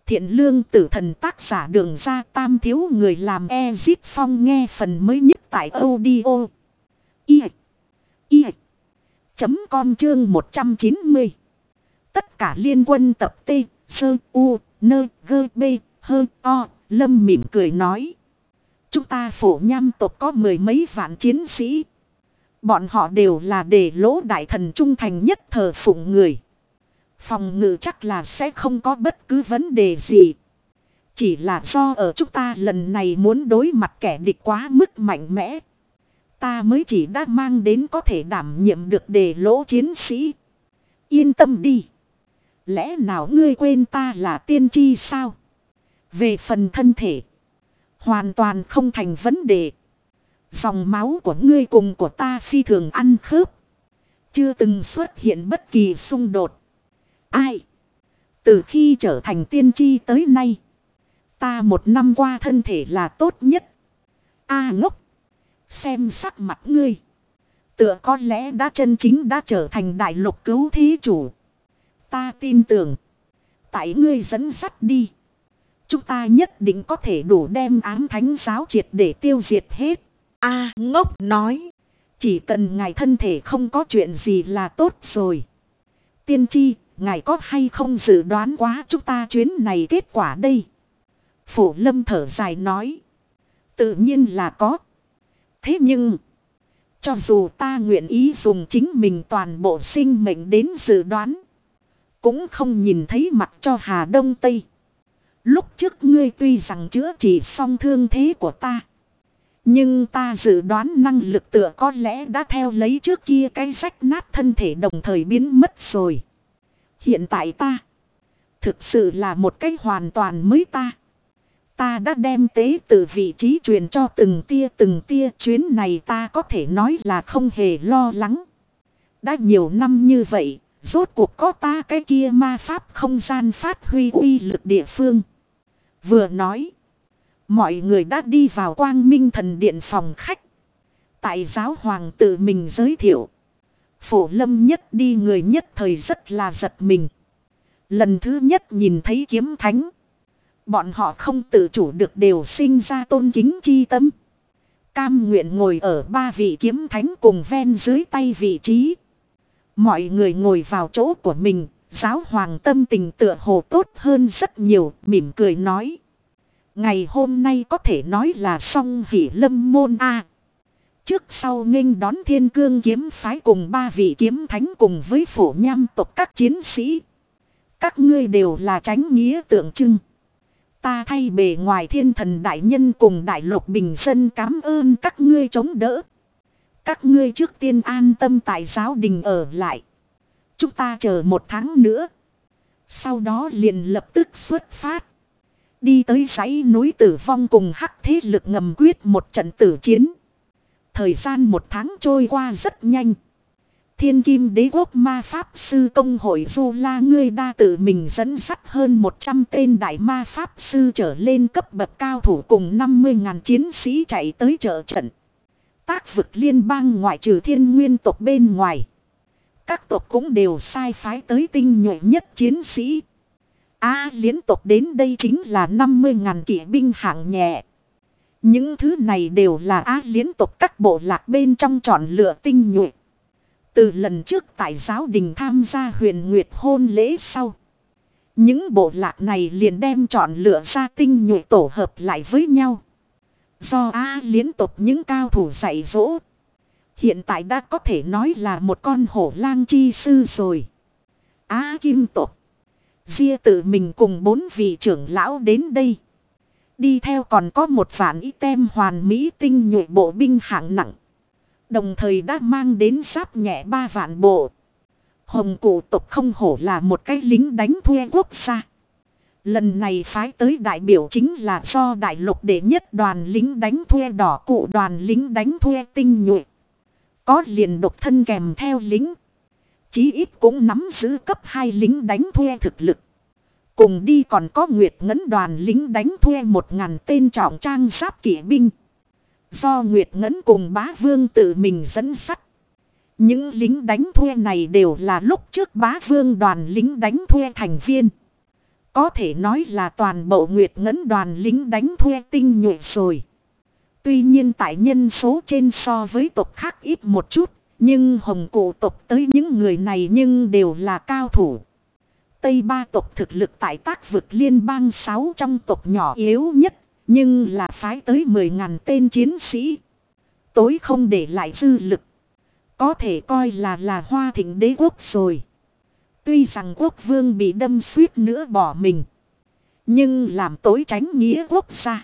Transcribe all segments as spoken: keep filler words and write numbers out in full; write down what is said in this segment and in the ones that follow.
Thiện lương tử thần tác giả Đường Ra Tam thiếu người làm Ezip Phong nghe phần mới nhất tại audio. I. I. Chấm com chương một trăm chín mươi. Tất cả liên quân tập T, Sơ, U, Nơ, Gơ, B, Hơ, O, Lâm mỉm cười nói. Chúng ta phổ nham tộc có mười mấy vạn chiến sĩ. Bọn họ đều là đề lỗ đại thần trung thành nhất thờ phụng người. Phòng ngự chắc là sẽ không có bất cứ vấn đề gì. Chỉ là do ở chúng ta lần này muốn đối mặt kẻ địch quá mức mạnh mẽ. Ta mới chỉ đã mang đến có thể đảm nhiệm được đề lỗ chiến sĩ. Yên tâm đi. Lẽ nào ngươi quên ta là tiên tri sao? Về phần thân thể. Hoàn toàn không thành vấn đề. Dòng máu của ngươi cùng của ta phi thường ăn khớp. Chưa từng xuất hiện bất kỳ xung đột. Ai? Từ khi trở thành tiên tri tới nay. Ta một năm qua thân thể là tốt nhất. A ngốc. Xem sắc mặt ngươi. Tựa có lẽ đã chân chính đã trở thành đại lục cứu thí chủ. Ta tin tưởng. Tại ngươi dẫn dắt đi. Chúng ta nhất định có thể đủ đem ám thánh giáo triệt để tiêu diệt hết. A ngốc nói. Chỉ cần ngài thân thể không có chuyện gì là tốt rồi. Tiên tri, ngài có hay không dự đoán quá chúng ta chuyến này kết quả đây? Phổ Lâm thở dài nói. Tự nhiên là có. Thế nhưng, cho dù ta nguyện ý dùng chính mình toàn bộ sinh mệnh đến dự đoán, cũng không nhìn thấy mặt cho Hà Đông Tây. Lúc trước ngươi tuy rằng chữa trị xong thương thế của ta, nhưng ta dự đoán năng lực tựa có lẽ đã theo lấy trước kia cái rách nát thân thể đồng thời biến mất rồi. Hiện tại ta, thực sự là một cái hoàn toàn mới ta. Ta đã đem tế từ vị trí truyền cho từng tia từng tia, chuyến này ta có thể nói là không hề lo lắng. Đã nhiều năm như vậy, rốt cuộc có ta cái kia ma pháp không gian phát huy uy lực địa phương. Vừa nói, mọi người đã đi vào Quang Minh Thần Điện phòng khách. Tại giáo hoàng tự mình giới thiệu. Phổ Lâm nhất đi người nhất thời rất là giật mình. Lần thứ nhất nhìn thấy kiếm thánh. Bọn họ không tự chủ được đều sinh ra tôn kính chi tâm. Cam nguyện ngồi ở ba vị kiếm thánh cùng ven dưới tay vị trí. Mọi người ngồi vào chỗ của mình. Giáo hoàng tâm tình tựa hồ tốt hơn rất nhiều, mỉm cười nói. Ngày hôm nay có thể nói là song hỷ lâm môn A. Trước sau nghênh đón thiên cương kiếm phái cùng ba vị kiếm thánh cùng với phổ nham tộc các chiến sĩ. Các ngươi đều là chánh nghĩa tượng trưng. Ta thay bề ngoài thiên thần đại nhân cùng đại lục bình dân cảm ơn các ngươi chống đỡ. Các ngươi trước tiên an tâm tại giáo đình ở lại. Chúng ta chờ một tháng nữa. Sau đó liền lập tức xuất phát. Đi tới dãy núi tử vong cùng hắc thế lực ngầm quyết một trận tử chiến. Thời gian một tháng trôi qua rất nhanh. Thiên kim đế quốc ma pháp sư công hội Du La ngươi đa tự mình dẫn dắt hơn một trăm tên đại ma pháp sư trở lên cấp bậc cao thủ cùng năm mươi ngàn chiến sĩ chạy tới trợ trận. Tác vực liên bang ngoại trừ thiên nguyên tộc bên ngoài. Các tộc cũng đều sai phái tới tinh nhuệ nhất chiến sĩ. A liên tộc đến đây chính là năm mươi ngàn kỵ binh hạng nhẹ. Những thứ này đều là A liên tộc các bộ lạc bên trong chọn lựa tinh nhuệ. Từ lần trước tại giáo đình tham gia huyền nguyệt hôn lễ sau. Những bộ lạc này liền đem chọn lựa ra tinh nhuệ tổ hợp lại với nhau. Do A liên tộc những cao thủ dạy dỗ. Hiện tại đã có thể nói là một con hổ lang chi sư rồi. A kim tộc. Ria tự mình cùng bốn vị trưởng lão đến đây. Đi theo còn có một vạn y tem hoàn mỹ tinh nhuệ bộ binh hạng nặng. Đồng thời đã mang đến giáp nhẹ ba vạn bộ. Hồng cụ tộc không hổ là một cái lính đánh thuê quốc gia. Lần này phái tới đại biểu chính là do đại lục đệ nhất đoàn lính đánh thuê đỏ cụ đoàn lính đánh thuê tinh nhuệ. Có liền độc thân kèm theo lính. Chí ít cũng nắm giữ cấp hai lính đánh thuê thực lực. Cùng đi còn có Nguyệt Ngấn đoàn lính đánh thuê một ngàn tên trọng trang giáp kỵ binh. Do Nguyệt Ngấn cùng Bá Vương tự mình dẫn sắt. Những lính đánh thuê này đều là lúc trước Bá Vương đoàn lính đánh thuê thành viên. Có thể nói là toàn bộ Nguyệt Ngẫn đoàn lính đánh thuê tinh nhuệ rồi. Tuy nhiên tại nhân số trên so với tộc khác ít một chút. Nhưng hồng cụ tộc tới những người này nhưng đều là cao thủ. Tây ba tộc thực lực tại tác vực liên bang sáu trong tộc nhỏ yếu nhất. Nhưng là phái tới mười ngàn tên chiến sĩ. Tối không để lại dư lực. Có thể coi là là Hoa Thịnh đế quốc rồi. Tuy rằng quốc vương bị đâm suýt nữa bỏ mình. Nhưng làm tối tránh nghĩa quốc gia.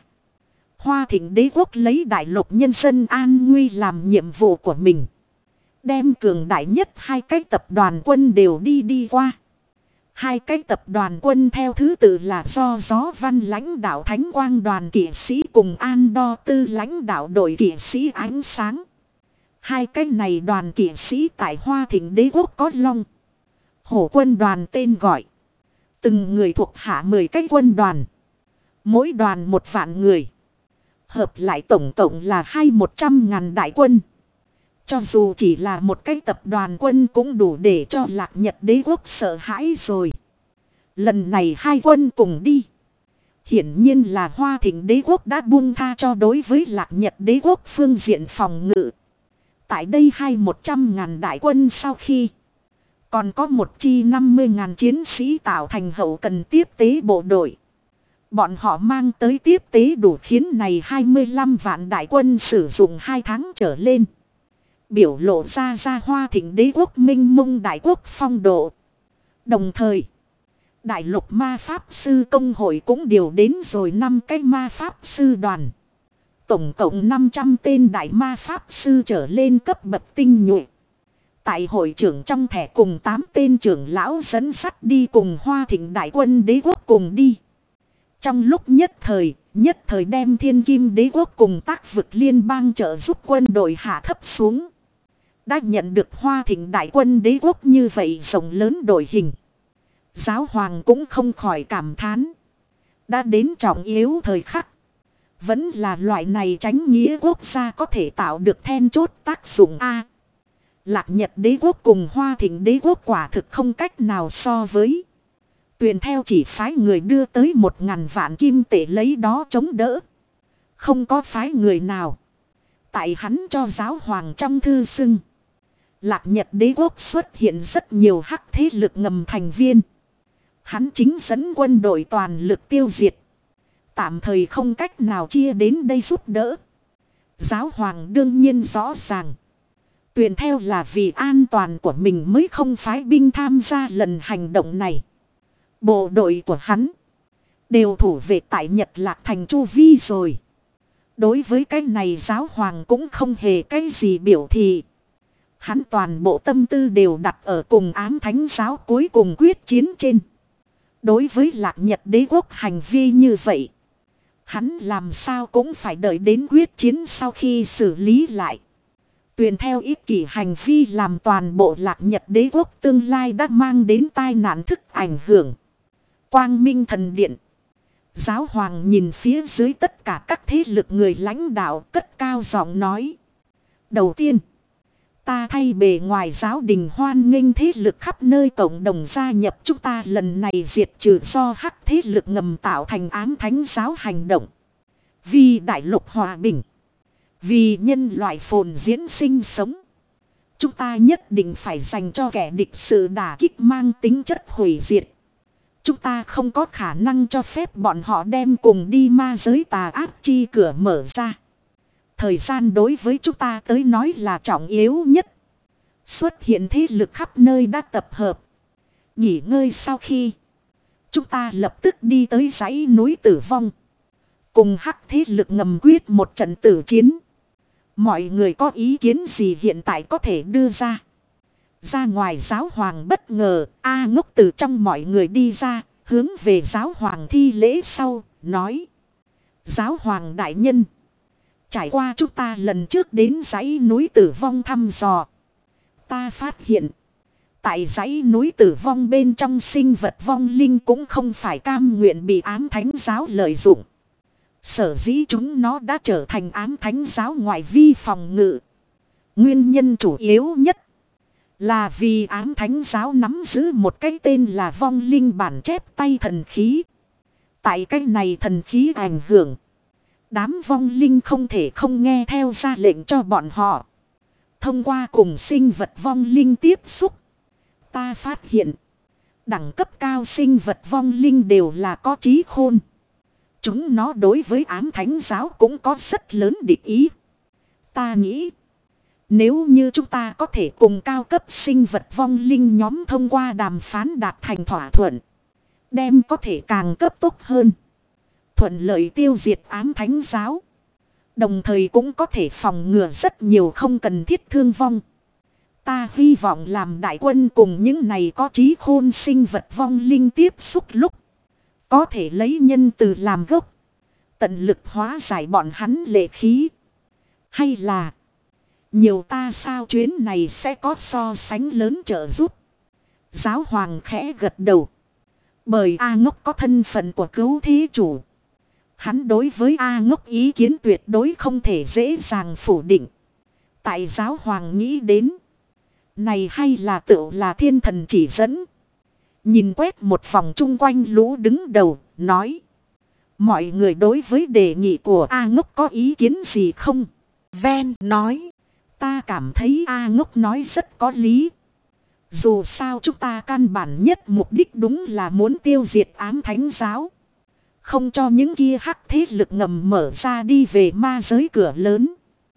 Hoa Thịnh đế quốc lấy đại lục nhân dân an nguy làm nhiệm vụ của mình. Đem cường đại nhất hai cái tập đoàn quân đều đi đi qua. Hai cái tập đoàn quân theo thứ tự là do Gió Văn lãnh đạo Thánh Quang đoàn kỵ sĩ cùng An Đo Tư lãnh đạo đội kỵ sĩ ánh sáng. Hai cái này đoàn kỵ sĩ tại Hoa Thịnh đế quốc có long. Hổ quân đoàn tên gọi. Từng người thuộc hạ mười cái quân đoàn. Mỗi đoàn một vạn người. Hợp lại tổng cộng là hai một trăm ngàn đại quân. Cho dù chỉ là một cái tập đoàn quân cũng đủ để cho Lạc Nhật đế quốc sợ hãi rồi. Lần này hai quân cùng đi. Hiển nhiên là Hoa Thịnh đế quốc đã buông tha cho đối với Lạc Nhật đế quốc phương diện phòng ngự. Tại đây hai một trăm ngàn đại quân sau khi. Còn có một chi năm mươi ngàn chiến sĩ tạo thành hậu cần tiếp tế bộ đội. Bọn họ mang tới tiếp tế đủ khiến này hai mươi lăm vạn đại quân sử dụng hai tháng trở lên. Biểu lộ ra ra Hoa Thịnh đế quốc minh mông đại quốc phong độ. Đồng thời, đại lục ma pháp sư công hội cũng điều đến rồi năm cái ma pháp sư đoàn. Tổng cộng năm trăm tên đại ma pháp sư trở lên cấp bậc tinh nhuệ. Tại hội trưởng trong thẻ cùng tám tên trưởng lão dẫn sắt đi cùng Hoa Thịnh đại quân đế quốc cùng đi. Trong lúc nhất thời, nhất thời đem Thiên Kim đế quốc cùng tác vực liên bang trợ giúp quân đội hạ thấp xuống. Đã nhận được Hoa Thịnh đại quân đế quốc như vậy rộng lớn đội hình. Giáo hoàng cũng không khỏi cảm thán. Đã đến trọng yếu thời khắc. Vẫn là loại này tránh nghĩa quốc gia có thể tạo được then chốt tác dụng A. Lạc Nhật đế quốc cùng Hoa Thịnh đế quốc quả thực không cách nào so với. Tuyền theo chỉ phái người đưa tới một ngàn vạn kim tệ lấy đó chống đỡ. Không có phái người nào. Tại hắn cho giáo hoàng trong thư xưng. Lạc Nhật đế quốc xuất hiện rất nhiều hắc thế lực ngầm thành viên. Hắn chính dẫn quân đội toàn lực tiêu diệt. Tạm thời không cách nào chia đến đây giúp đỡ. Giáo hoàng đương nhiên rõ ràng. Tuyền theo là vì an toàn của mình mới không phái binh tham gia lần hành động này. Bộ đội của hắn đều thủ vệ tại Nhật Lạc thành chu vi rồi. Đối với cái này giáo hoàng cũng không hề cái gì biểu thị. Hắn toàn bộ tâm tư đều đặt ở cùng ám thánh giáo cuối cùng quyết chiến trên. Đối với Lạc Nhật đế quốc hành vi như vậy. Hắn làm sao cũng phải đợi đến quyết chiến sau khi xử lý lại. Tuyền theo ích kỷ hành vi làm toàn bộ Lạc Nhật đế quốc tương lai đã mang đến tai nạn thức ảnh hưởng. Quang Minh thần điện. Giáo hoàng nhìn phía dưới tất cả các thế lực người lãnh đạo cất cao giọng nói. Đầu tiên, ta thay bề ngoài giáo đình hoan nghênh thế lực khắp nơi cộng đồng gia nhập chúng ta lần này diệt trừ do hắc thế lực ngầm tạo thành ám thánh giáo hành động. Vì đại lục hòa bình. Vì nhân loại phồn diễn sinh sống. Chúng ta nhất định phải dành cho kẻ địch sự đả kích mang tính chất hủy diệt. Chúng ta không có khả năng cho phép bọn họ đem cùng đi ma giới tà ác chi cửa mở ra. Thời gian đối với chúng ta tới nói là trọng yếu nhất. Xuất hiện thế lực khắp nơi đã tập hợp. Nghỉ ngơi sau khi. Chúng ta lập tức đi tới dãy núi tử vong. Cùng hắc thế lực ngầm quyết một trận tử chiến. Mọi người có ý kiến gì hiện tại có thể đưa ra. Ra ngoài giáo hoàng bất ngờ, A Ngốc từ trong mọi người đi ra, hướng về giáo hoàng thi lễ sau, nói. Giáo hoàng đại nhân. Trải qua chúng ta lần trước đến dãy núi tử vong thăm dò. Ta phát hiện. Tại dãy núi tử vong bên trong sinh vật vong linh cũng không phải cam nguyện bị ám thánh giáo lợi dụng. Sở dĩ chúng nó đã trở thành ám thánh giáo ngoại vi phòng ngự. Nguyên nhân chủ yếu nhất. Là vì ám thánh giáo nắm giữ một cái tên là vong linh bản chép tay thần khí. Tại cái này thần khí ảnh hưởng. Đám vong linh không thể không nghe theo ra lệnh cho bọn họ. Thông qua cùng sinh vật vong linh tiếp xúc. Ta phát hiện. Đẳng cấp cao sinh vật vong linh đều là có trí khôn. Chúng nó đối với ám thánh giáo cũng có rất lớn địch ý. Ta nghĩ. Nếu như chúng ta có thể cùng cao cấp sinh vật vong linh nhóm thông qua đàm phán đạt thành thỏa thuận. Đem có thể càng cấp tốc hơn. Thuận lợi tiêu diệt ám thánh giáo. Đồng thời cũng có thể phòng ngừa rất nhiều không cần thiết thương vong. Ta hy vọng làm đại quân cùng những này có trí khôn sinh vật vong linh tiếp xúc lúc. Có thể lấy nhân từ làm gốc. Tận lực hóa giải bọn hắn lệ khí. Hay là. Nhiều ta sao chuyến này sẽ có so sánh lớn trợ giúp. Giáo hoàng khẽ gật đầu. Bởi A Ngốc có thân phận của cứu thế chủ. Hắn đối với A Ngốc ý kiến tuyệt đối không thể dễ dàng phủ định. Tại giáo hoàng nghĩ đến. Này hay là tự là thiên thần chỉ dẫn. Nhìn quét một vòng chung quanh lũ đứng đầu, nói. Mọi người đối với đề nghị của A Ngốc có ý kiến gì không? Ven nói. Ta cảm thấy A Ngốc nói rất có lý. Dù sao chúng ta căn bản nhất mục đích đúng là muốn tiêu diệt ám thánh giáo. Không cho những kia hắc thế lực ngầm mở ra đi về ma giới cửa lớn.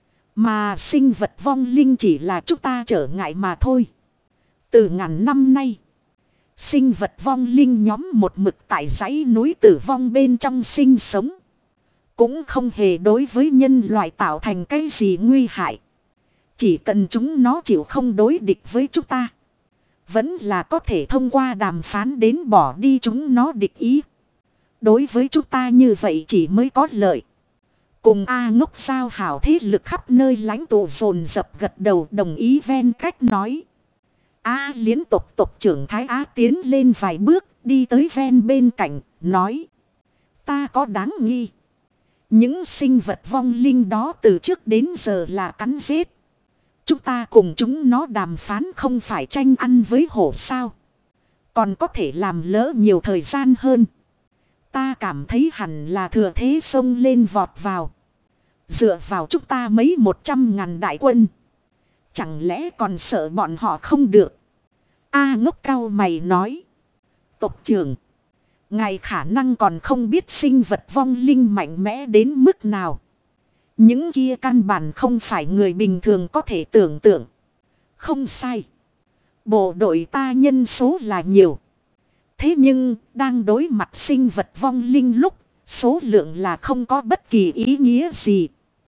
Mà sinh vật vong linh chỉ là chúng ta trở ngại mà thôi. Từ ngàn năm nay. Sinh vật vong linh nhóm một mực tại dãy núi tử vong bên trong sinh sống. Cũng không hề đối với nhân loại tạo thành cái gì nguy hại. Chỉ cần chúng nó chịu không đối địch với chúng ta. Vẫn là có thể thông qua đàm phán đến bỏ đi chúng nó địch ý. Đối với chúng ta như vậy chỉ mới có lợi. Cùng A Ngốc giao hảo thế lực khắp nơi lãnh tụ dồn dập gật đầu đồng ý ven cách nói. A liên tục tộc trưởng Thái Á tiến lên vài bước đi tới ven bên cạnh nói. Ta có đáng nghi. Những sinh vật vong linh đó từ trước đến giờ là cắn giết. Chúng ta cùng chúng nó đàm phán không phải tranh ăn với hổ sao. Còn có thể làm lỡ nhiều thời gian hơn. Ta cảm thấy hẳn là thừa thế xông lên vọt vào. Dựa vào chúng ta mấy một trăm ngàn đại quân. Chẳng lẽ còn sợ bọn họ không được. A Ngốc cao mày nói. Tộc trưởng. Ngài khả năng còn không biết sinh vật vong linh mạnh mẽ đến mức nào. Những kia căn bản không phải người bình thường có thể tưởng tượng. Không sai. Bộ đội ta nhân số là nhiều. Thế nhưng, đang đối mặt sinh vật vong linh lúc, số lượng là không có bất kỳ ý nghĩa gì.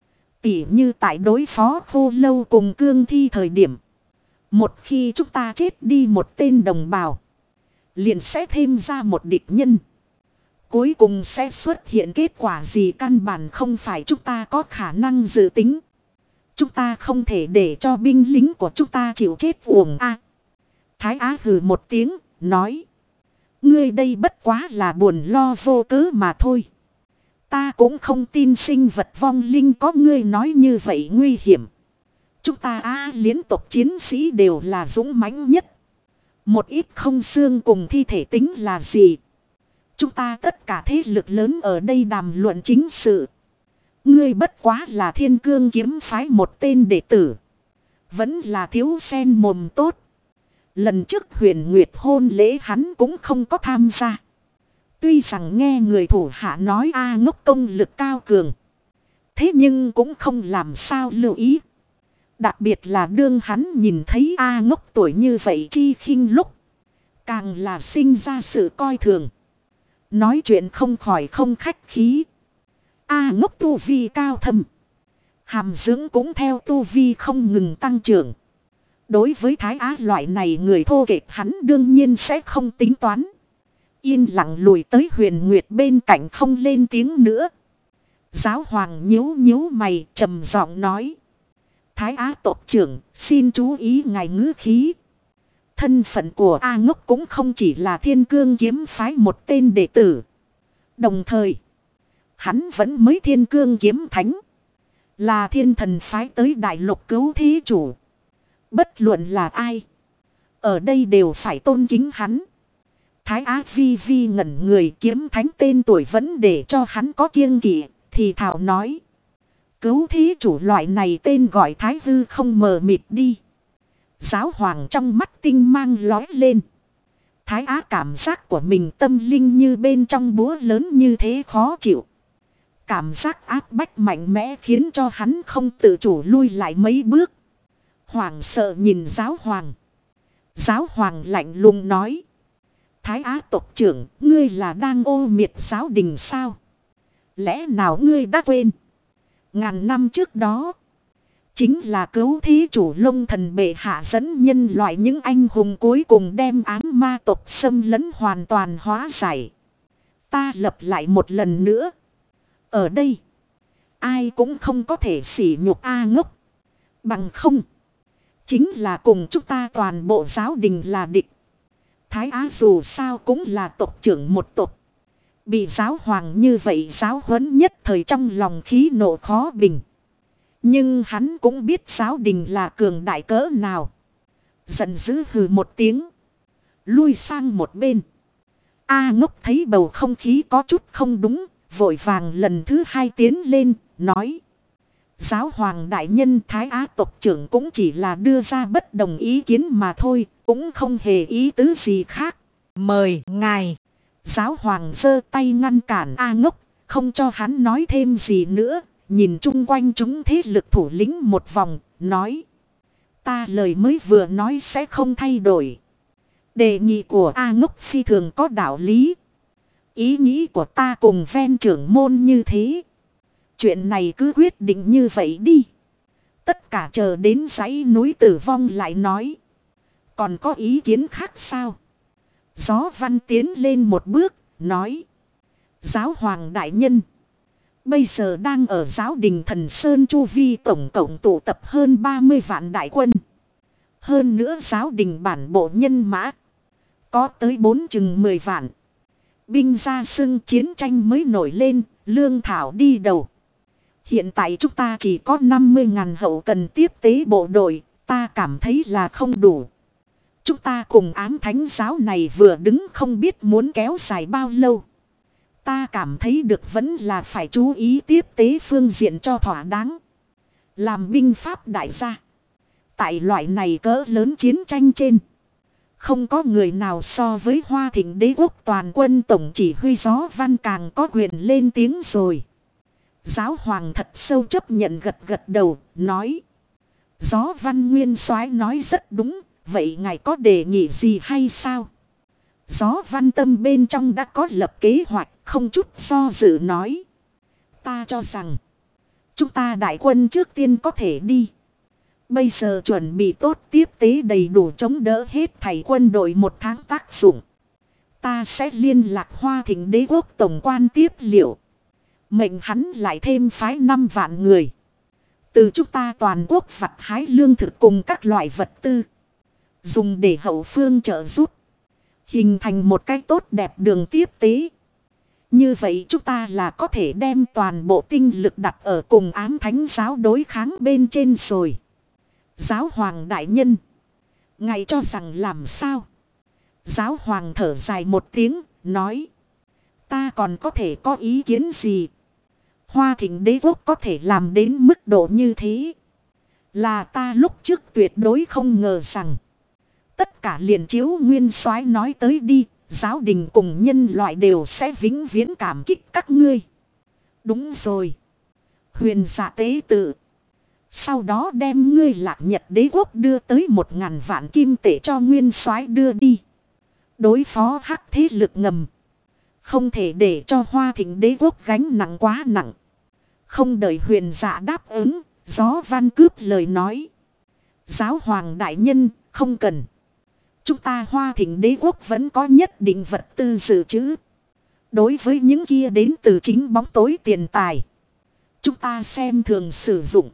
Tỉ như tại đối phó khô lâu cùng cương thi thời điểm. Một khi chúng ta chết đi một tên đồng bào, liền sẽ thêm ra một địch nhân. Cuối cùng sẽ xuất hiện kết quả gì căn bản không phải chúng ta có khả năng dự tính. Chúng ta không thể để cho binh lính của chúng ta chịu chết uổng a. Thái Á hừ một tiếng, nói. Ngươi đây bất quá là buồn lo vô cớ mà thôi. Ta cũng không tin sinh vật vong linh có ngươi nói như vậy nguy hiểm. Chúng ta á liên tục chiến sĩ đều là dũng mãnh nhất. Một ít không xương cùng thi thể tính là gì. Chúng ta tất cả thế lực lớn ở đây đàm luận chính sự. Ngươi bất quá là thiên cương kiếm phái một tên đệ tử. Vẫn là thiếu sen mồm tốt. Lần trước huyền nguyệt hôn lễ hắn cũng không có tham gia. Tuy rằng nghe người thủ hạ nói A Ngốc công lực cao cường. Thế nhưng cũng không làm sao lưu ý. Đặc biệt là đương hắn nhìn thấy A Ngốc tuổi như vậy chi khinh lúc. Càng là sinh ra sự coi thường. Nói chuyện không khỏi không khách khí. A Ngốc tu vi cao thâm. Hàm dưỡng cũng theo tu vi không ngừng tăng trưởng. Đối với Thái Á loại này người thô kệch hắn đương nhiên sẽ không tính toán. Yên lặng lùi tới Huyền Nguyệt bên cạnh không lên tiếng nữa. Giáo hoàng nhíu nhíu mày trầm giọng nói. Thái Á tộc trưởng xin chú ý ngài ngữ khí. Thân phận của A Ngốc cũng không chỉ là thiên cương kiếm phái một tên đệ tử. Đồng thời, hắn vẫn mới thiên cương kiếm thánh. Là thiên thần phái tới đại lục cứu thế chủ. Bất luận là ai. Ở đây đều phải tôn kính hắn. Thái Á vi vi ngẩn người, kiếm thánh tên tuổi vẫn để cho hắn có kiêng kỵ, thì thảo nói. Cứu thí chủ loại này tên gọi Thái Hư không mờ mịt đi. Giáo hoàng trong mắt tinh mang lói lên. Thái Á cảm giác của mình tâm linh như bên trong búa lớn như thế khó chịu. Cảm giác áp bách mạnh mẽ khiến cho hắn không tự chủ lui lại mấy bước. Hoàng sợ nhìn giáo hoàng. Giáo hoàng lạnh lùng nói. Thái Á tộc trưởng, ngươi là đang ô miệt giáo đình sao? Lẽ nào ngươi đã quên? Ngàn năm trước đó, chính là cứu thí chủ Long Thần bệ hạ dẫn nhân loại những anh hùng cuối cùng đem ám ma tộc xâm lấn hoàn toàn hóa giải. Ta lập lại một lần nữa. Ở đây, ai cũng không có thể sỉ nhục A Ngốc. Bằng không, chính là cùng chúng ta toàn bộ giáo đình là địch. Thái Á dù sao cũng là tộc trưởng một tộc. Bị giáo hoàng như vậy giáo huấn nhất thời trong lòng khí nộ khó bình. Nhưng hắn cũng biết giáo đình là cường đại cỡ nào. Giận dữ hừ một tiếng. Lui sang một bên. A Ngốc thấy bầu không khí có chút không đúng. Vội vàng lần thứ hai tiến lên, nói. Giáo hoàng đại nhân Thái Á tộc trưởng cũng chỉ là đưa ra bất đồng ý kiến mà thôi. Cũng không hề ý tứ gì khác. Mời ngài. Giáo hoàng giơ tay ngăn cản A Ngốc. Không cho hắn nói thêm gì nữa. Nhìn chung quanh chúng thế lực thủ lĩnh một vòng. Nói. Ta lời mới vừa nói sẽ không thay đổi. Đề nghị của A Ngốc phi thường có đạo lý. Ý nghĩ của ta cùng ven trưởng môn như thế. Chuyện này cứ quyết định như vậy đi. Tất cả chờ đến dãy núi tử vong lại nói. Còn có ý kiến khác sao? Gió Văn tiến lên một bước, nói. Giáo hoàng đại nhân. Bây giờ đang ở giáo đình Thần Sơn Chu Vi tổng cộng tụ tập hơn ba mươi vạn đại quân. Hơn nữa giáo đình bản bộ nhân mã. Có tới bốn chừng mười vạn. Binh ra sưng chiến tranh mới nổi lên, lương thảo đi đầu. Hiện tại chúng ta chỉ có năm mươi ngàn hậu cần tiếp tế bộ đội, ta cảm thấy là không đủ. Chúng ta cùng ám thánh giáo này vừa đứng không biết muốn kéo dài bao lâu. Ta cảm thấy được vẫn là phải chú ý tiếp tế phương diện cho thỏa đáng. Làm binh pháp đại gia. Tại loại này cỡ lớn chiến tranh trên. Không có người nào so với Hoa Thịnh đế quốc toàn quân tổng chỉ huy Gió Văn càng có quyền lên tiếng rồi. Giáo hoàng thật sâu chấp nhận gật gật đầu, nói. Gió Văn Nguyên soái nói rất đúng, vậy ngài có đề nghị gì hay sao? Gió Văn Tâm bên trong đã có lập kế hoạch, không chút do dự nói. Ta cho rằng, chúng ta đại quân trước tiên có thể đi. Bây giờ chuẩn bị tốt tiếp tế đầy đủ chống đỡ hết thảy quân đội một tháng tác dụng. Ta sẽ liên lạc Hoa Thịnh đế quốc tổng quan tiếp liệu. Mệnh hắn lại thêm phái năm vạn người. Từ chúng ta toàn quốc vặt hái lương thực cùng các loại vật tư. Dùng để hậu phương trợ giúp. Hình thành một cách tốt đẹp đường tiếp tế. Như vậy chúng ta là có thể đem toàn bộ tinh lực đặt ở cùng ám thánh giáo đối kháng bên trên rồi. Giáo hoàng đại nhân. Ngài cho rằng làm sao? Giáo hoàng thở dài một tiếng, nói. Ta còn có thể có ý kiến gì? Hoa Thịnh đế quốc có thể làm đến mức độ như thế. Là ta lúc trước tuyệt đối không ngờ rằng. Tất cả liền chiếu nguyên soái nói tới đi. Giáo đình cùng nhân loại đều sẽ vĩnh viễn cảm kích các ngươi. Đúng rồi. Huyền giả tế tự. Sau đó đem ngươi Lạc Nhật đế quốc đưa tới một ngàn vạn kim tệ cho nguyên soái đưa đi. Đối phó hắc thế lực ngầm. Không thể để cho Hoa Thịnh đế quốc gánh nặng quá nặng. Không đợi huyền dạ đáp ứng. Gió Văn cướp lời nói. Giáo hoàng đại nhân không cần. Chúng ta Hoa Thịnh đế quốc vẫn có nhất định vật tư dự trữ. Đối với những kia đến từ chính bóng tối tiền tài. Chúng ta xem thường sử dụng.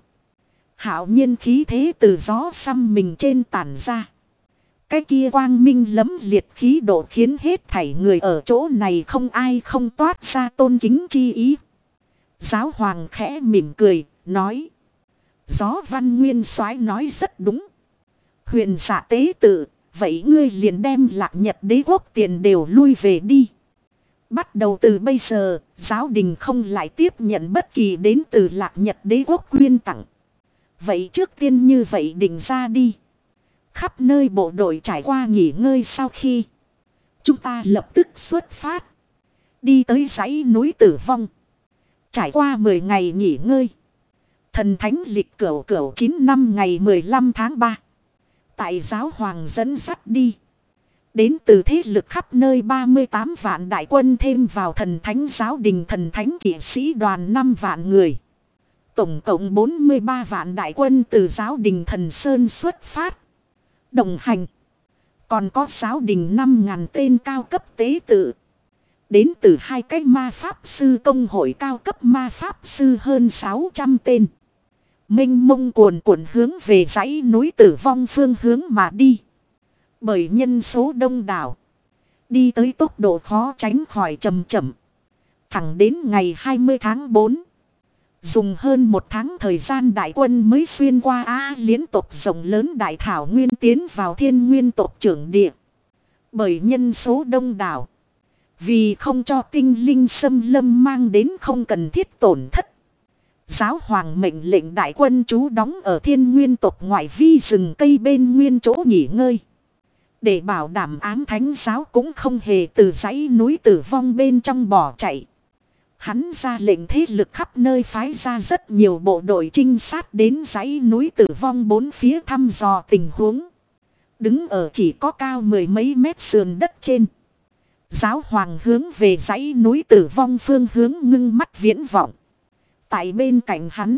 Hạo nhiên khí thế từ gió xăm mình trên tản ra. Cái kia quang minh lấm liệt khí độ khiến hết thảy người ở chỗ này không ai không toát ra tôn kính chi ý. Giáo hoàng khẽ mỉm cười, nói. Gió Văn Nguyên soái nói rất đúng. Huyền giả tế tự, Vậy ngươi liền đem Lạc Nhật đế quốc tiền đều lui về đi. Bắt đầu từ bây giờ, giáo đình không lại tiếp nhận bất kỳ đến từ Lạc Nhật đế quốc quyên tặng. Vậy trước tiên như vậy định ra đi. Khắp nơi bộ đội trải qua nghỉ ngơi sau khi chúng ta lập tức xuất phát. Đi tới dãy núi Tử Vong. Trải qua mười ngày nghỉ ngơi. Thần thánh lịch cửu cửu chín năm ngày mười lăm tháng ba. Tại giáo hoàng dẫn dắt đi. Đến từ thế lực khắp nơi ba mươi tám vạn đại quân thêm vào thần thánh giáo đình thần thánh kỵ sĩ đoàn năm vạn người. Tổng cộng bốn mươi ba vạn đại quân từ giáo đình thần Sơn xuất phát. Đồng hành. Còn có giáo đình năm ngàn tên cao cấp tế tự. Đến từ hai cái ma pháp sư công hội cao cấp ma pháp sư hơn sáu trăm tên. Minh mông cuồn cuộn hướng về dãy núi Tử Vong phương hướng mà đi. Bởi nhân số đông đảo. Đi tới tốc độ khó tránh khỏi chậm chậm. Thẳng đến ngày hai mươi tháng tư. Dùng hơn một tháng thời gian đại quân mới xuyên qua Á Liên tộc rộng lớn đại thảo nguyên tiến vào thiên nguyên tộc trưởng địa. Bởi nhân số đông đảo. Vì không cho tinh linh xâm lâm mang đến không cần thiết tổn thất. Giáo hoàng mệnh lệnh đại quân trú đóng ở thiên nguyên tộc ngoại vi rừng cây bên nguyên chỗ nghỉ ngơi. Để bảo đảm ám thánh giáo cũng không hề từ dãy núi Tử Vong bên trong bỏ chạy. Hắn ra lệnh thế lực khắp nơi phái ra rất nhiều bộ đội trinh sát đến dãy núi Tử Vong bốn phía thăm dò tình huống. Đứng ở chỉ có cao mười mấy mét sườn đất trên. Giáo hoàng hướng về dãy núi Tử Vong phương hướng ngưng mắt viễn vọng. Tại bên cạnh hắn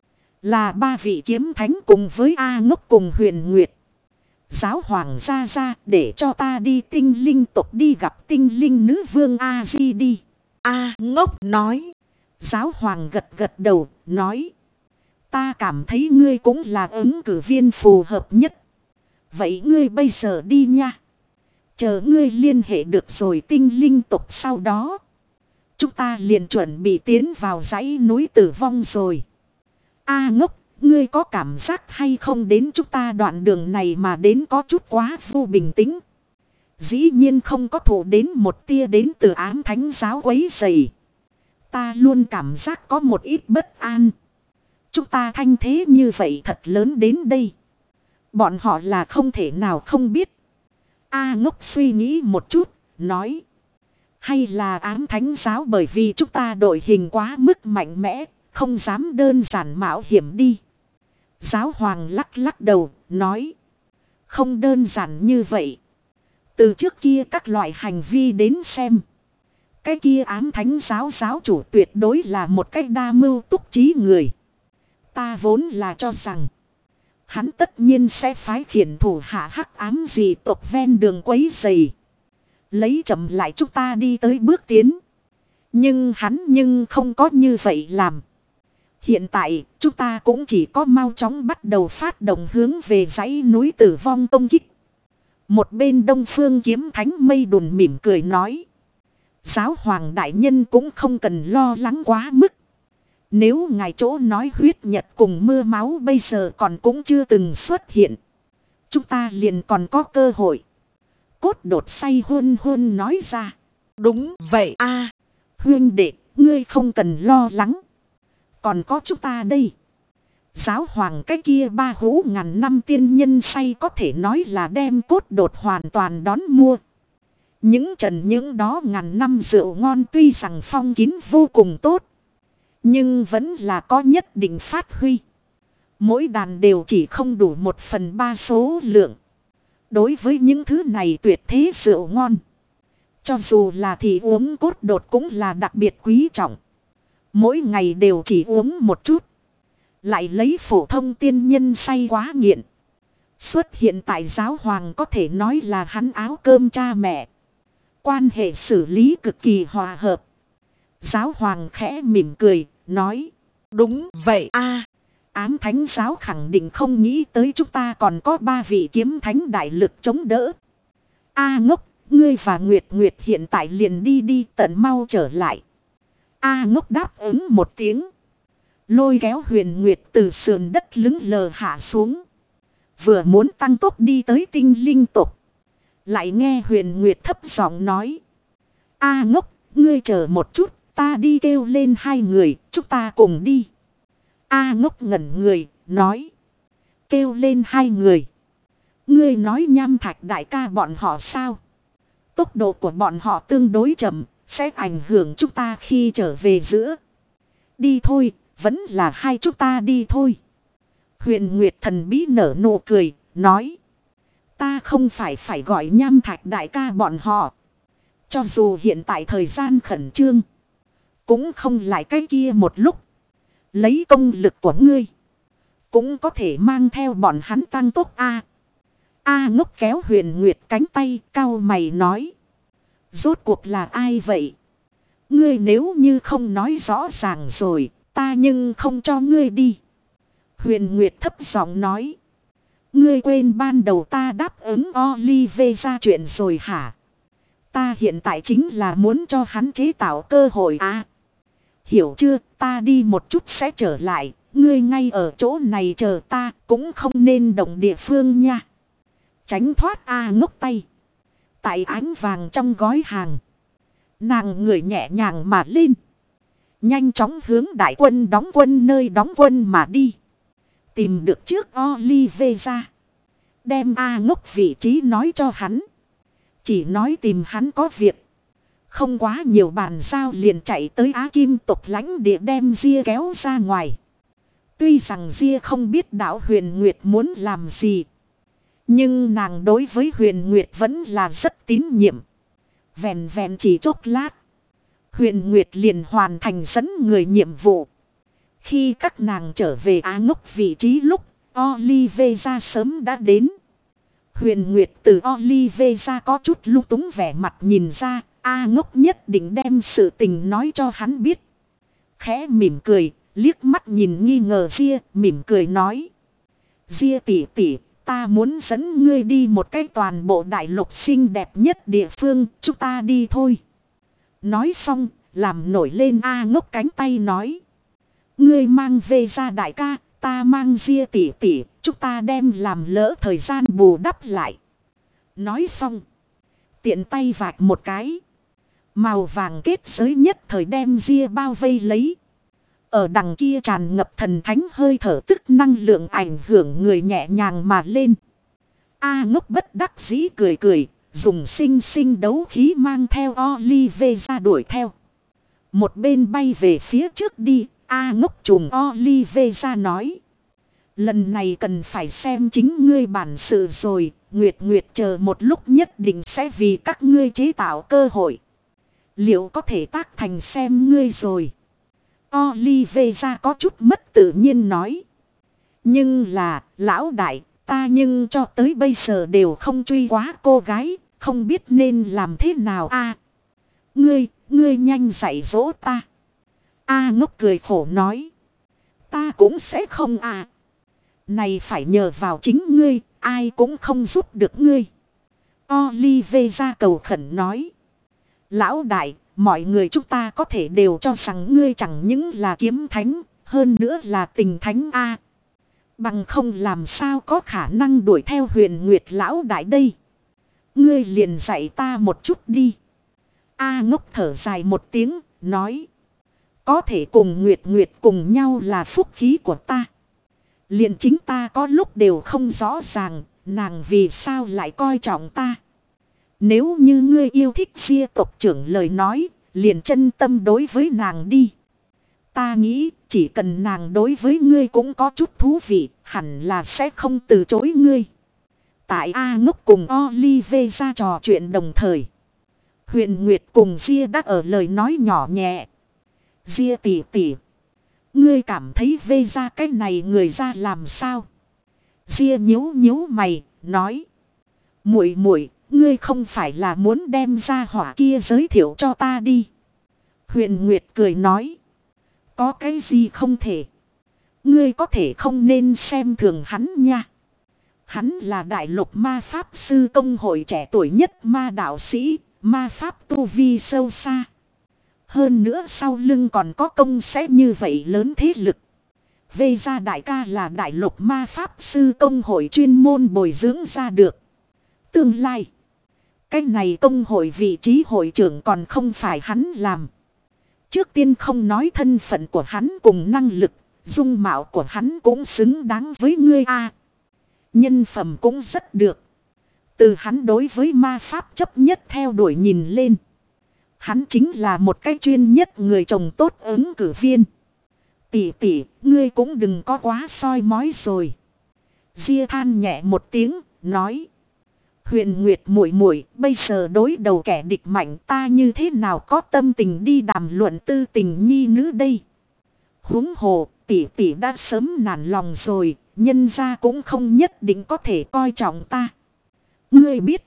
là ba vị kiếm thánh cùng với A Ngốc cùng Huyền Nguyệt. Giáo hoàng ra ra để cho ta đi tinh linh tộc đi gặp tinh linh nữ vương A-di đi. A Ngốc nói. Giáo hoàng gật gật đầu nói. Ta cảm thấy ngươi cũng là ứng cử viên phù hợp nhất. Vậy ngươi bây giờ đi nha. Chờ ngươi liên hệ được rồi tinh linh tộc sau đó. Chúng ta liền chuẩn bị tiến vào dãy núi Tử Vong rồi. A Ngốc, ngươi có cảm giác hay không đến chúng ta đoạn đường này mà đến có chút quá vô bình tĩnh. Dĩ nhiên không có thủ đến một tia đến từ ám thánh giáo quấy rầy. Ta luôn cảm giác có một ít bất an. Chúng ta thanh thế như vậy thật lớn đến đây. Bọn họ là không thể nào không biết. A Ngốc suy nghĩ một chút, nói. Hay là ám thánh giáo bởi vì chúng ta đội hình quá mức mạnh mẽ, không dám đơn giản mạo hiểm đi. Giáo hoàng lắc lắc đầu, nói. Không đơn giản như vậy. Từ trước kia các loại hành vi đến xem. Cái kia ám thánh giáo giáo chủ tuyệt đối là một cách đa mưu túc trí người. Ta vốn là cho rằng. Hắn tất nhiên sẽ phái khiển thủ hạ hắc ám dị tộc ven đường quấy rầy. Lấy chậm lại chúng ta đi tới bước tiến. Nhưng hắn nhưng không có như vậy làm. Hiện tại chúng ta cũng chỉ có mau chóng bắt đầu phát động hướng về dãy núi Tử Vong công kích. Một bên Đông Phương Kiếm Thánh Mây Đùn mỉm cười nói. Giáo hoàng đại nhân cũng không cần lo lắng quá mức. Nếu ngài chỗ nói huyết nhật cùng mưa máu bây giờ còn cũng chưa từng xuất hiện. Chúng ta liền còn có cơ hội. Cốt đột say hôn hôn nói ra. Đúng vậy a, huynh đệ, ngươi không cần lo lắng. Còn có chúng ta đây. Giáo hoàng cái kia ba hũ ngàn năm tiên nhân say có thể nói là đem cốt đột hoàn toàn đón mua. Những trần những đó ngàn năm rượu ngon tuy rằng phong kín vô cùng tốt. Nhưng vẫn là có nhất định phát huy. Mỗi đàn đều chỉ không đủ một phần ba số lượng. Đối với những thứ này tuyệt thế rượu ngon. Cho dù là thì uống cốt đột cũng là đặc biệt quý trọng. Mỗi ngày đều chỉ uống một chút. Lại lấy phổ thông tiên nhân say quá nghiện. Xuất hiện tại giáo hoàng có thể nói là hắn áo cơm cha mẹ. Quan hệ xử lý cực kỳ hòa hợp. Giáo hoàng khẽ mỉm cười, nói. Đúng vậy a, ám thánh giáo khẳng định không nghĩ tới chúng ta còn có ba vị kiếm thánh đại lực chống đỡ. A Ngốc, ngươi và Nguyệt Nguyệt hiện tại liền đi đi tận mau trở lại. A Ngốc đáp ứng một tiếng. Lôi kéo Huyền Nguyệt từ sườn đất lững lờ hạ xuống. Vừa muốn tăng tốc đi tới tinh linh tộc. Lại nghe Huyền Nguyệt thấp giọng nói. A ngốc, ngươi chờ một chút, ta đi kêu lên hai người, chúng ta cùng đi. A ngốc ngẩn người, nói. Kêu lên hai người. Ngươi nói Nham Thạch đại ca bọn họ sao? Tốc độ của bọn họ tương đối chậm, sẽ ảnh hưởng chúng ta khi trở về giữa. Đi thôi, vẫn là hai chúng ta đi thôi. Huyền Nguyệt thần bí nở nụ cười, nói. Ta không phải phải gọi Nham Thạch đại ca bọn họ. Cho dù hiện tại thời gian khẩn trương. Cũng không lại cái kia một lúc. Lấy công lực của ngươi. Cũng có thể mang theo bọn hắn tăng tốc A. A ngốc kéo Huyền Nguyệt cánh tay cau mày nói. Rốt cuộc là ai vậy? Ngươi nếu như không nói rõ ràng rồi. Ta nhưng không cho ngươi đi. Huyền Nguyệt thấp giọng nói. Ngươi quên ban đầu ta đáp ứng Olive ra chuyện rồi hả? Ta hiện tại chính là muốn cho hắn chế tạo cơ hội à. Hiểu chưa, ta đi một chút sẽ trở lại. Ngươi ngay ở chỗ này chờ ta cũng không nên động địa phương nha. Tránh thoát A ngốc tay. Tại ánh vàng trong gói hàng. Nàng người nhẹ nhàng mà lên. Nhanh chóng hướng đại quân đóng quân nơi đóng quân mà đi. Tìm được trước Olive ra. Đem A ngốc vị trí nói cho hắn. Chỉ nói tìm hắn có việc. Không quá nhiều bàn giao liền chạy tới Á Kim tộc lãnh địa đem Ria kéo ra ngoài. Tuy rằng Ria không biết đạo Huyền Nguyệt muốn làm gì. Nhưng nàng đối với Huyền Nguyệt vẫn là rất tín nhiệm. Vẹn vẹn chỉ chốc lát. Huyền Nguyệt liền hoàn thành dẫn người nhiệm vụ. Khi các nàng trở về Á ngốc vị trí lúc Olive ra sớm đã đến. Huyền Nguyệt từ Olive ra có chút lung túng vẻ mặt nhìn ra. A ngốc nhất định đem sự tình nói cho hắn biết. Khẽ mỉm cười, liếc mắt nhìn nghi ngờ Ria, mỉm cười nói. Ria tỷ tỷ, ta muốn dẫn ngươi đi một cái toàn bộ đại lục xinh đẹp nhất địa phương, chúng ta đi thôi. Nói xong, làm nổi lên A ngốc cánh tay nói. Ngươi mang về ra đại ca, ta mang Ria tỷ tỷ, chúng ta đem làm lỡ thời gian bù đắp lại. Nói xong, tiện tay vạch một cái. Màu vàng kết giới nhất thời đem Ria bao vây lấy. Ở đằng kia tràn ngập thần thánh hơi thở tức năng lượng ảnh hưởng người nhẹ nhàng mà lên. A ngốc bất đắc dĩ cười cười, dùng sinh sinh đấu khí mang theo Olive ra đuổi theo. Một bên bay về phía trước đi, A ngốc trùng Olive ra nói. Lần này cần phải xem chính ngươi bản sự rồi, Nguyệt Nguyệt chờ một lúc nhất định sẽ vì các ngươi chế tạo cơ hội. Liệu có thể tác thành xem ngươi rồi. Olive ra có chút mất tự nhiên nói. Nhưng là, lão đại, ta nhưng cho tới bây giờ đều không truy quá cô gái, không biết nên làm thế nào a. Ngươi, ngươi nhanh dạy dỗ ta. A ngốc cười khổ nói. Ta cũng sẽ không à. Này phải nhờ vào chính ngươi, ai cũng không giúp được ngươi. Olive ra cầu khẩn nói. Lão đại, mọi người chúng ta có thể đều cho rằng ngươi chẳng những là kiếm thánh, hơn nữa là tình thánh a. Bằng không làm sao có khả năng đuổi theo Huyền Nguyệt lão đại đây. Ngươi liền dạy ta một chút đi. A ngốc thở dài một tiếng, nói. Có thể cùng Nguyệt Nguyệt cùng nhau là phúc khí của ta. Liền chính ta có lúc đều không rõ ràng, nàng vì sao lại coi trọng ta. Nếu như ngươi yêu thích Ria tộc trưởng lời nói, liền chân tâm đối với nàng đi. Ta nghĩ chỉ cần nàng đối với ngươi cũng có chút thú vị, hẳn là sẽ không từ chối ngươi. Tại A ngốc cùng Olive ra trò chuyện đồng thời. Huyền Nguyệt cùng Ria đã ở lời nói nhỏ nhẹ. Ria tỷ tỷ, ngươi cảm thấy vê ra cái này người ra làm sao? Ria nhíu nhíu mày, nói. Muội muội, ngươi không phải là muốn đem ra hỏa kia giới thiệu cho ta đi. Huyền Nguyệt cười nói. Có cái gì không thể? Ngươi có thể không nên xem thường hắn nha. Hắn là đại lục ma pháp sư công hội trẻ tuổi nhất ma đạo sĩ, ma pháp tu vi sâu xa. Hơn nữa sau lưng còn có công sẽ như vậy lớn thế lực. Vê ra đại ca là đại lục ma pháp sư công hội chuyên môn bồi dưỡng ra được. Tương lai, Cái này công hội vị trí hội trưởng còn không phải hắn làm. Trước tiên không nói thân phận của hắn cùng năng lực. Dung mạo của hắn cũng xứng đáng với ngươi a. Nhân phẩm cũng rất được. Từ hắn đối với ma pháp chấp nhất theo đuổi nhìn lên. Hắn chính là một cái chuyên nhất người chồng tốt ứng cử viên. Tỷ tỷ, ngươi cũng đừng có quá soi mói rồi. Ria than nhẹ một tiếng, nói. Huyền Nguyệt muội muội, bây giờ đối đầu kẻ địch mạnh, ta như thế nào có tâm tình đi đàm luận tư tình nhi nữ đây. Huống hồ, tỷ tỷ đã sớm nản lòng rồi, nhân gia cũng không nhất định có thể coi trọng ta. Ngươi biết,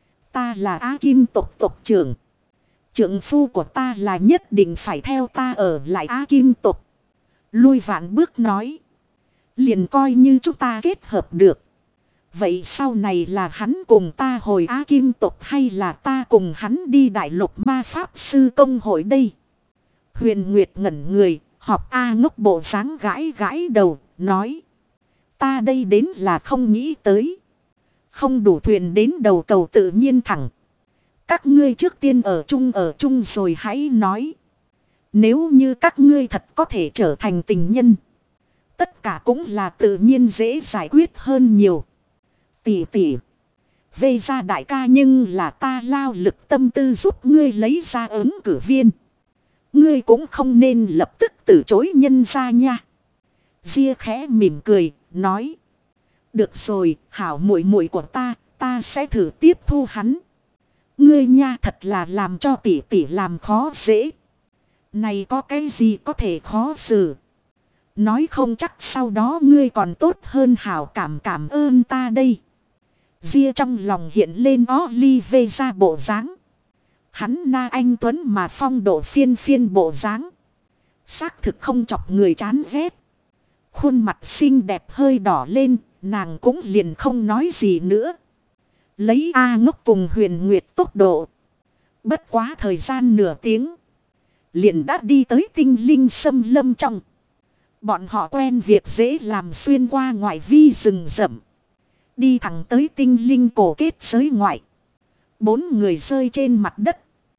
ta là Á Kim tộc tộc trưởng. Trượng phu của ta là nhất định phải theo ta ở lại Á Kim tộc. Lui vạn bước nói. Liền coi như chúng ta kết hợp được. Vậy sau này là hắn cùng ta hồi Á Kim tộc hay là ta cùng hắn đi đại lục ma pháp sư công hội đây? Huyền Nguyệt ngẩn người, họp A ngốc bộ dáng gãi gãi đầu, nói. Ta đây đến là không nghĩ tới. Không đủ thuyền đến đầu cầu tự nhiên thẳng. Các ngươi trước tiên ở chung ở chung rồi hãy nói. Nếu như các ngươi thật có thể trở thành tình nhân. Tất cả cũng là tự nhiên dễ giải quyết hơn nhiều. Tỷ tỷ. Về ra đại ca nhưng là ta lao lực tâm tư giúp ngươi lấy ra ứng cử viên. Ngươi cũng không nên lập tức từ chối nhân ra nha. Ria khẽ mỉm cười, nói. Được rồi, hảo muội muội của ta, ta sẽ thử tiếp thu hắn. Ngươi nha thật là làm cho tỷ tỷ làm khó dễ. Này có cái gì có thể khó xử. Nói không chắc sau đó ngươi còn tốt hơn hảo cảm cảm ơn ta đây. Ria trong lòng hiện lên Olive ra bộ dáng. Hắn na anh tuấn mà phong độ phiên phiên bộ dáng. Xác thực không chọc người chán ghét. Khuôn mặt xinh đẹp hơi đỏ lên, nàng cũng liền không nói gì nữa. Lấy A ngốc cùng Huyền Nguyệt tốc độ. Bất quá thời gian nửa tiếng. Liền đã đi tới tinh linh xâm lâm trong. Bọn họ quen việc dễ làm xuyên qua ngoại vi rừng rậm. Đi thẳng tới tinh linh cổ kết giới ngoại. Bốn người rơi trên mặt đất.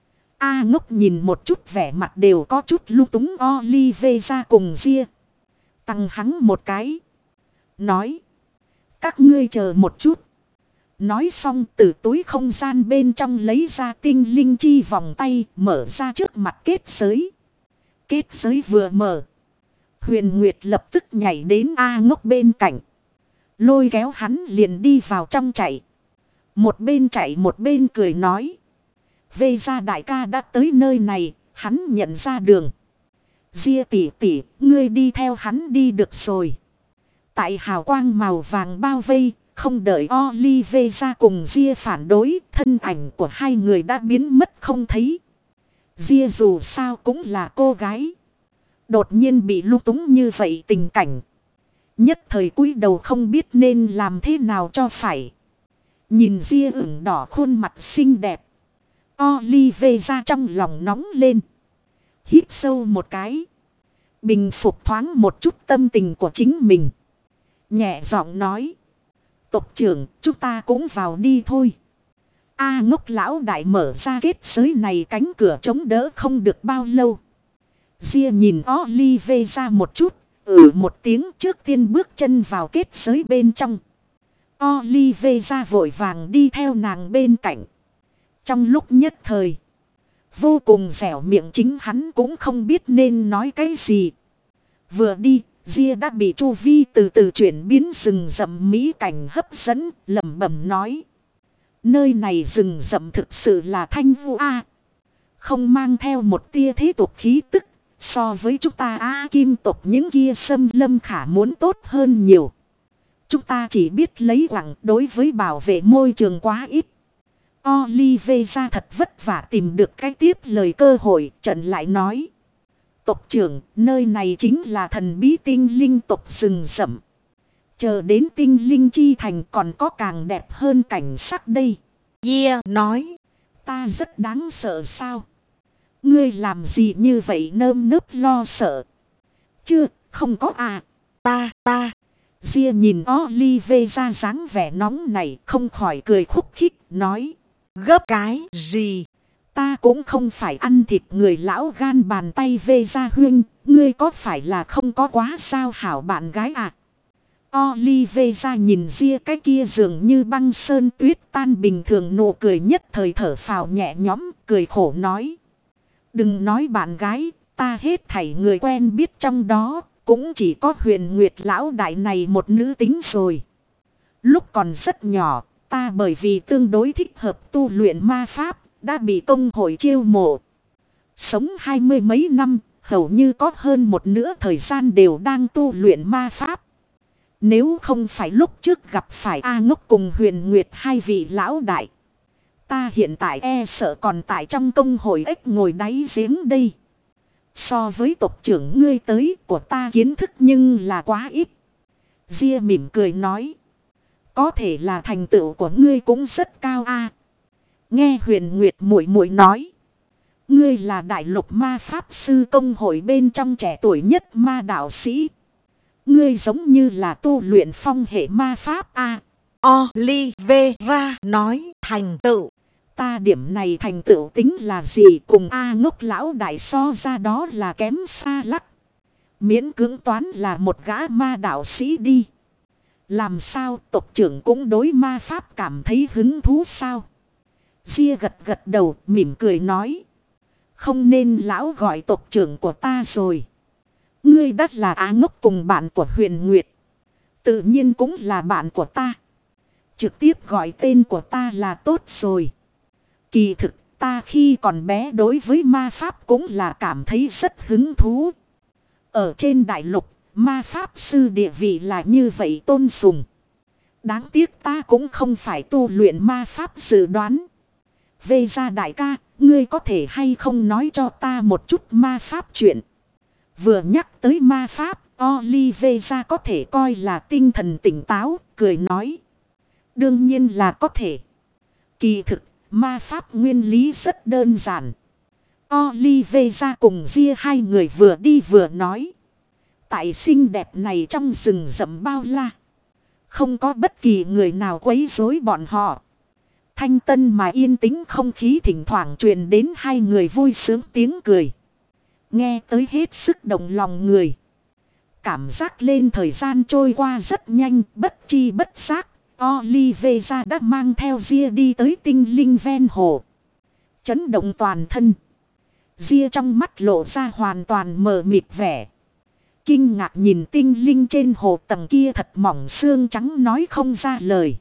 A ngốc nhìn một chút vẻ mặt đều có chút lung túng Olive ra cùng Ria. Tăng hắn một cái. Nói. Các ngươi chờ một chút. Nói xong từ túi không gian bên trong lấy ra tinh linh chi vòng tay mở ra trước mặt kết giới. Kết giới vừa mở. Huyền Nguyệt lập tức nhảy đến A ngốc bên cạnh. Lôi kéo hắn liền đi vào trong chạy. Một bên chạy một bên cười nói. Vê ra đại ca đã tới nơi này, hắn nhận ra đường. Ria tỷ tỷ, ngươi đi theo hắn đi được rồi. Tại hào quang màu vàng bao vây, không đợi Olive ra cùng Ria phản đối, thân ảnh của hai người đã biến mất không thấy. Ria dù sao cũng là cô gái. Đột nhiên bị lung túng như vậy tình cảnh. Nhất thời cúi đầu không biết nên làm thế nào cho phải. Nhìn Ria ửng đỏ khuôn mặt xinh đẹp. Olive ra trong lòng nóng lên. Hít sâu một cái. Bình phục thoáng một chút tâm tình của chính mình. Nhẹ giọng nói. Tộc trưởng, chúng ta cũng vào đi thôi. A ngốc lão đại mở ra kết giới này cánh cửa chống đỡ không được bao lâu. Ria nhìn Olive ra một chút. Ừ một tiếng trước tiên bước chân vào kết giới bên trong. Olive ra vội vàng đi theo nàng bên cạnh. Trong lúc nhất thời. Vô cùng dẻo miệng chính hắn cũng không biết nên nói cái gì. Vừa đi, Ria đã bị chu vi từ từ chuyển biến rừng rậm mỹ cảnh hấp dẫn, lẩm bẩm nói. Nơi này rừng rậm thực sự là thanh vu a. Không mang theo một tia thế tục khí tức. So với chúng ta Á Kim tộc những kia xâm lâm khả muốn tốt hơn nhiều. Chúng ta chỉ biết lấy quặng đối với bảo vệ môi trường quá ít. Olive ra thật vất vả tìm được cái tiếp lời cơ hội trận lại nói. Tộc trưởng, nơi này chính là thần bí tinh linh tộc rừng rậm. Chờ đến tinh linh chi thành còn có càng đẹp hơn cảnh sắc đây. Yeah, nói. Ta rất đáng sợ sao? Ngươi làm gì như vậy nơm nớp lo sợ? Chưa, không có à. Ta, ta. Ria nhìn Olive ra dáng vẻ nóng này không khỏi cười khúc khích, nói. Gấp cái gì? Ta cũng không phải ăn thịt người lão gan bàn tay vê ra huynh. Ngươi có phải là không có quá sao hảo bạn gái à? Olivia nhìn ria cái kia dường như băng sơn tuyết tan bình thường nụ cười nhất thời thở phào nhẹ nhõm cười khổ nói. Đừng nói bạn gái, ta hết thảy người quen biết trong đó, cũng chỉ có Huyền Nguyệt lão đại này một nữ tính rồi. Lúc còn rất nhỏ, ta bởi vì tương đối thích hợp tu luyện ma pháp, đã bị công hội chiêu mộ. Sống hai mươi mấy năm, hầu như có hơn một nửa thời gian đều đang tu luyện ma pháp. Nếu không phải lúc trước gặp phải A Ngốc cùng Huyền Nguyệt hai vị lão đại, ta hiện tại e sợ còn tại trong công hội ếch ngồi đáy giếng đây. So với tộc trưởng ngươi tới của ta kiến thức nhưng là quá ít. Ria mỉm cười nói. Có thể là thành tựu của ngươi cũng rất cao a. Nghe Huyền Nguyệt muội muội nói. Ngươi là đại lục ma pháp sư công hội bên trong trẻ tuổi nhất ma đạo sĩ. Ngươi giống như là tu luyện phong hệ ma pháp a. Olivera nói thành tựu. Ta điểm này thành tựu tính là gì cùng A Ngốc lão đại so ra đó là kém xa lắc. Miễn cưỡng toán là một gã ma đạo sĩ đi. Làm sao tộc trưởng cũng đối ma pháp cảm thấy hứng thú sao? Ria gật gật đầu mỉm cười nói. Không nên lão gọi tộc trưởng của ta rồi. Ngươi đắt là Á Ngốc cùng bạn của Huyền Nguyệt. Tự nhiên cũng là bạn của ta. Trực tiếp gọi tên của ta là tốt rồi. Kỳ thực ta khi còn bé đối với ma pháp cũng là cảm thấy rất hứng thú. Ở trên đại lục, ma pháp sư địa vị là như vậy tôn sùng. Đáng tiếc ta cũng không phải tu luyện ma pháp dự đoán. Về ra đại ca, ngươi có thể hay không nói cho ta một chút ma pháp chuyện. Vừa nhắc tới ma pháp, Olivia có thể coi là tinh thần tỉnh táo, cười nói. Đương nhiên là có thể. Kỳ thực, ma pháp nguyên lý rất đơn giản. Olivia cùng Ria hai người vừa đi vừa nói. Tại xinh đẹp này trong rừng rậm bao la. Không có bất kỳ người nào quấy rối bọn họ. Thanh tân mà yên tĩnh không khí thỉnh thoảng truyền đến hai người vui sướng tiếng cười. Nghe tới hết sức động lòng người. Cảm giác lên thời gian trôi qua rất nhanh, bất chi bất giác. Olivia đã mang theo Ria đi tới tinh linh ven hồ. Chấn động toàn thân. Ria trong mắt lộ ra hoàn toàn mờ mịt vẻ. Kinh ngạc nhìn tinh linh trên hồ tầng kia thật mỏng xương trắng nói không ra lời.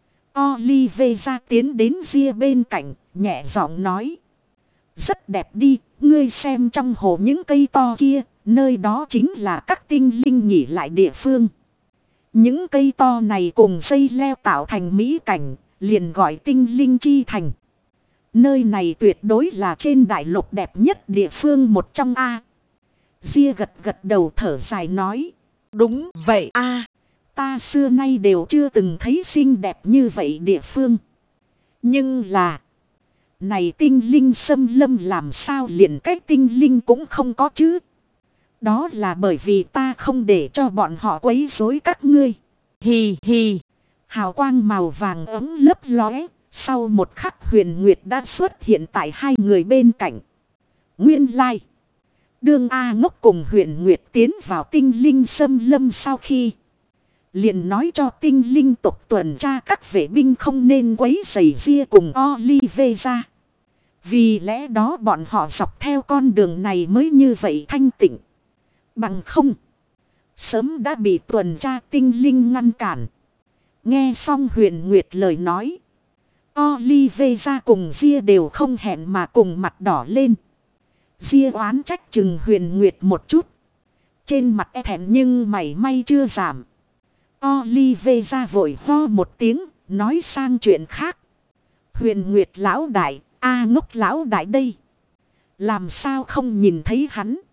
Olivia tiến đến Ria bên cạnh, nhẹ giọng nói. Rất đẹp đi, ngươi xem trong hồ những cây to kia, nơi đó chính là các tinh linh nghỉ lại địa phương. Những cây to này cùng dây leo tạo thành mỹ cảnh, liền gọi tinh linh chi thành. Nơi này tuyệt đối là trên đại lục đẹp nhất địa phương một trong A. Ria gật gật đầu thở dài nói. Đúng vậy a. Ta xưa nay đều chưa từng thấy xinh đẹp như vậy địa phương. Nhưng là. Này tinh linh xâm lâm làm sao liền cách tinh linh cũng không có chứ. Đó là bởi vì ta không để cho bọn họ quấy rối các ngươi. Hì hì. Hào quang màu vàng ấm lấp lóe. Sau một khắc Huyền Nguyệt đã xuất hiện tại hai người bên cạnh. Nguyên lai. Đương A Ngốc cùng Huyền Nguyệt tiến vào tinh linh xâm lâm sau khi. Liền nói cho tinh linh tộc tuần tra các vệ binh không nên quấy rầy Ria cùng Olivia. Vì lẽ đó bọn họ dọc theo con đường này mới như vậy thanh tịnh. Bằng không. Sớm đã bị tuần tra tinh linh ngăn cản. Nghe xong Huyền Nguyệt lời nói. Olivia cùng Ria đều không hẹn mà cùng mặt đỏ lên. Ria oán trách chừng Huyền Nguyệt một chút. Trên mặt e thẹn nhưng mảy may chưa giảm. Olivia vội ho một tiếng, nói sang chuyện khác. Huyền Nguyệt lão đại, A Ngốc lão đại đây. Làm sao không nhìn thấy hắn?